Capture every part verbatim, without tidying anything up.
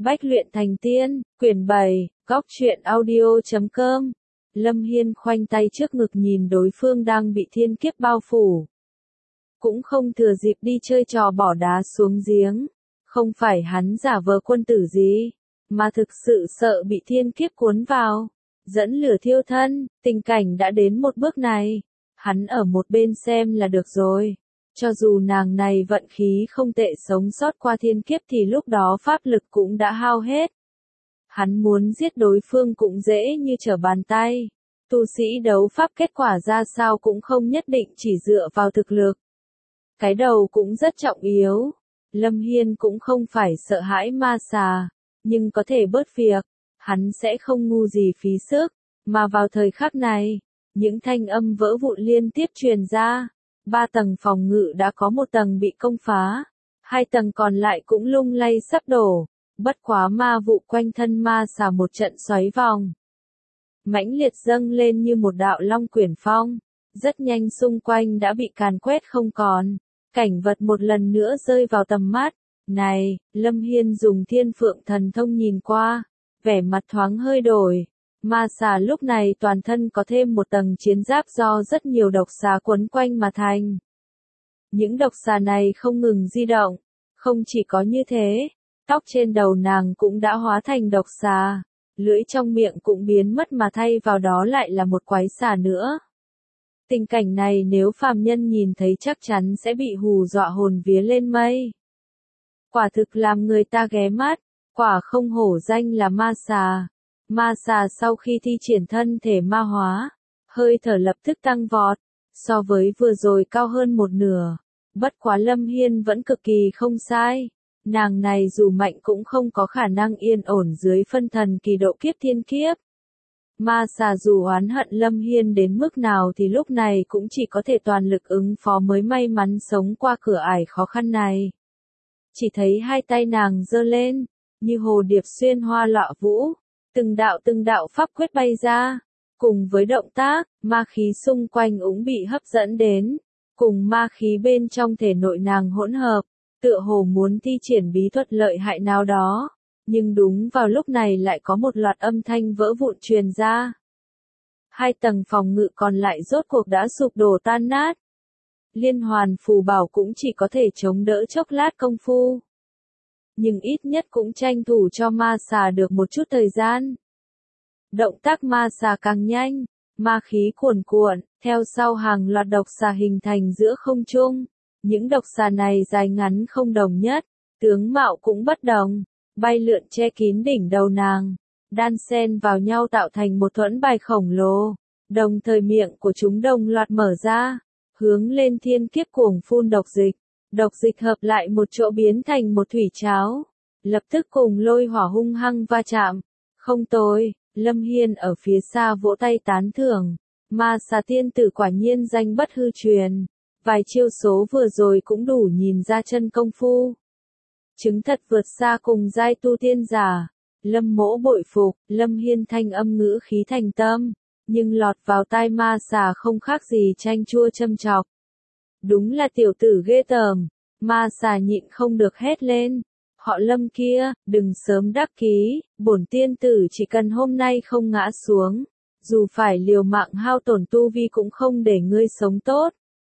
Bách luyện thành tiên, quyển bảy, góc truyện audio chấm com. Lâm Hiên khoanh tay trước ngực nhìn đối phương đang bị thiên kiếp bao phủ. Cũng không thừa dịp đi chơi trò bỏ đá xuống giếng. Không phải hắn giả vờ quân tử gì, mà thực sự sợ bị thiên kiếp cuốn vào, dẫn lửa thiêu thân. Tình cảnh đã đến một bước này, hắn ở một bên xem là được rồi. Cho dù nàng này vận khí không tệ sống sót qua thiên kiếp thì lúc đó pháp lực cũng đã hao hết. Hắn muốn giết đối phương cũng dễ như trở bàn tay. Tu sĩ đấu pháp kết quả ra sao cũng không nhất định chỉ dựa vào thực lực. Cái đầu cũng rất trọng yếu. Lâm Hiên cũng không phải sợ hãi ma xà, nhưng có thể bớt việc, hắn sẽ không ngu gì phí sức. Mà vào thời khắc này, những thanh âm vỡ vụn liên tiếp truyền ra. Ba tầng phòng ngự đã có một tầng bị công phá, hai tầng còn lại cũng lung lay sắp đổ. Bất quá ma vụ quanh thân ma xà một trận xoáy vòng, mãnh liệt dâng lên như một đạo long quyển phong, rất nhanh xung quanh đã bị càn quét không còn. Cảnh vật một lần nữa rơi vào tầm mắt. Này, Lâm Hiên dùng thiên phượng thần thông nhìn qua, vẻ mặt thoáng hơi đổi. Ma xà lúc này toàn thân có thêm một tầng chiến giáp do rất nhiều độc xà quấn quanh mà thành. Những độc xà này không ngừng di động. Không chỉ có như thế, tóc trên đầu nàng cũng đã hóa thành độc xà, lưỡi trong miệng cũng biến mất mà thay vào đó lại là một quái xà nữa. Tình cảnh này nếu phàm nhân nhìn thấy chắc chắn sẽ bị hù dọa hồn vía lên mây. Quả thực làm người ta ghé mắt, quả không hổ danh là ma xà. Ma xà sau khi thi triển thân thể ma hóa, hơi thở lập tức tăng vọt, so với vừa rồi cao hơn một nửa. Bất quá Lâm Hiên vẫn cực kỳ không sai. Nàng này dù mạnh cũng không có khả năng yên ổn dưới phân thần kỳ độ kiếp thiên kiếp. Ma xà dù oán hận Lâm Hiên đến mức nào thì lúc này cũng chỉ có thể toàn lực ứng phó mới may mắn sống qua cửa ải khó khăn này. Chỉ thấy hai tay nàng giơ lên, như hồ điệp xuyên hoa lọ vũ, từng đạo từng đạo pháp quyết bay ra. Cùng với động tác, ma khí xung quanh cũng bị hấp dẫn đến, cùng ma khí bên trong thể nội nàng hỗn hợp, tựa hồ muốn thi triển bí thuật lợi hại nào đó. Nhưng đúng vào lúc này lại có một loạt âm thanh vỡ vụn truyền ra. Hai tầng phòng ngự còn lại rốt cuộc đã sụp đổ tan nát. Liên hoàn phù bảo cũng chỉ có thể chống đỡ chốc lát công phu. Nhưng ít nhất cũng tranh thủ cho ma xà được một chút thời gian. Động tác ma xà càng nhanh, ma khí cuồn cuộn, theo sau hàng loạt độc xà hình thành giữa không trung. Những độc xà này dài ngắn không đồng nhất, tướng mạo cũng bất đồng. Bay lượn che kín đỉnh đầu nàng, đan xen vào nhau tạo thành một thuẫn bài khổng lồ, đồng thời miệng của chúng đồng loạt mở ra, hướng lên thiên kiếp cuồng phun độc dịch. Độc dịch hợp lại một chỗ biến thành một thủy cháo, lập tức cùng lôi hỏa hung hăng va chạm. Không tồi, Lâm Hiên ở phía xa vỗ tay tán thưởng, ma xà tiên tử quả nhiên danh bất hư truyền, vài chiêu số vừa rồi cũng đủ nhìn ra chân công phu. Chứng thật vượt xa cùng giai tu tiên giả. Lâm Mỗ bội phục. Lâm Hiên thanh âm ngữ khí thành tâm, nhưng lọt vào tai ma xà không khác gì chanh chua châm chọc. Đúng là tiểu tử ghê tởm. Ma xà nhịn không được hét lên. Họ Lâm kia, đừng sớm đắc ký, bổn tiên tử chỉ cần hôm nay không ngã xuống, dù phải liều mạng hao tổn tu vi cũng không để ngươi sống tốt.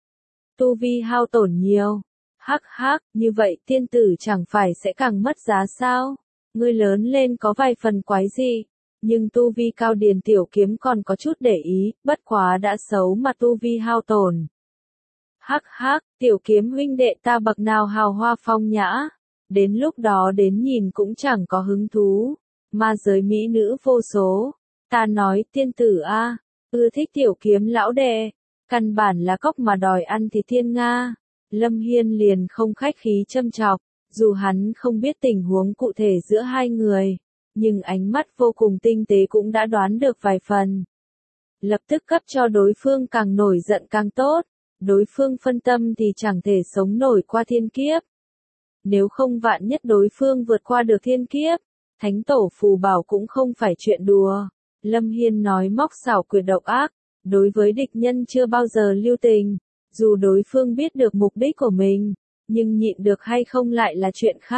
Tu vi hao tổn nhiều. Hắc hắc, như vậy tiên tử chẳng phải sẽ càng mất giá sao? Ngươi lớn lên có vài phần quái gì, nhưng tu vi cao điền tiểu kiếm còn có chút để ý, bất quá đã xấu mà tu vi hao tổn. Hắc hắc, tiểu kiếm huynh đệ ta bậc nào hào hoa phong nhã, đến lúc đó đến nhìn cũng chẳng có hứng thú. Ma giới mỹ nữ vô số, ta nói tiên tử a, ưa thích tiểu kiếm lão đệ, căn bản là cóc mà đòi ăn thì thiên nga. Lâm Hiên liền không khách khí châm chọc, dù hắn không biết tình huống cụ thể giữa hai người, nhưng ánh mắt vô cùng tinh tế cũng đã đoán được vài phần. Lập tức cấp cho đối phương càng nổi giận càng tốt, đối phương phân tâm thì chẳng thể sống nổi qua thiên kiếp. Nếu không vạn nhất đối phương vượt qua được thiên kiếp, thánh tổ phù bảo cũng không phải chuyện đùa. Lâm Hiên nói móc xảo quyệt độc ác, đối với địch nhân chưa bao giờ lưu tình. Dù đối phương biết được mục đích của mình, nhưng nhịn được hay không lại là chuyện khác.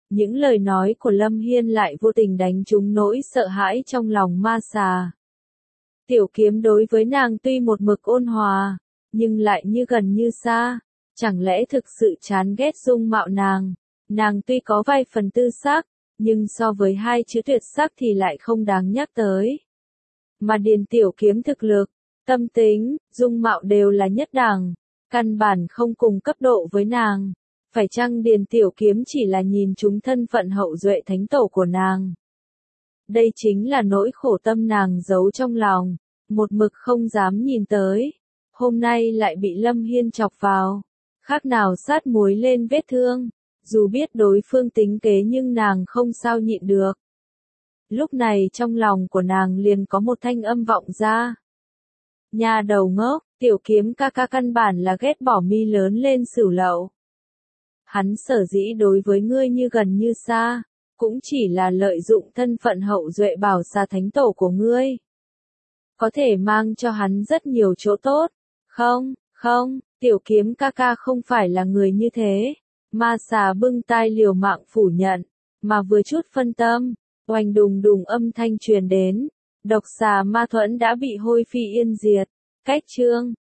Những lời nói của Lâm Hiên lại vô tình đánh trúng nỗi sợ hãi trong lòng ma xà. Tiểu Kiếm đối với nàng tuy một mực ôn hòa, nhưng lại như gần như xa. Chẳng lẽ thực sự chán ghét dung mạo nàng? Nàng tuy có vài phần tư sắc, nhưng so với hai chữ tuyệt sắc thì lại không đáng nhắc tới. Mà Điền Tiểu Kiếm thực lực, tâm tính, dung mạo đều là nhất đẳng, căn bản không cùng cấp độ với nàng. Phải chăng Điền Tiểu Kiếm chỉ là nhìn trúng thân phận hậu duệ thánh tổ của nàng? Đây chính là nỗi khổ tâm nàng giấu trong lòng, một mực không dám nhìn tới. Hôm nay lại bị Lâm Hiên chọc vào, khác nào sát muối lên vết thương. Dù biết đối phương tính kế nhưng nàng không sao nhịn được. Lúc này trong lòng của nàng liền có một thanh âm vọng ra. Nhà đầu ngốc, Tiểu Kiếm ca ca căn bản là ghét bỏ mi lớn lên Sửu Lậu. Hắn sở dĩ đối với ngươi như gần như xa, cũng chỉ là lợi dụng thân phận hậu duệ bảo xa thánh tổ của ngươi. Có thể mang cho hắn rất nhiều chỗ tốt. Không, không, Tiểu Kiếm ca ca không phải là người như thế. Ma xà bưng tai liều mạng phủ nhận, mà vừa chút phân tâm, oanh đùng đùng âm thanh truyền đến, độc xà ma thuẫn đã bị hôi phi yên diệt. Cách chương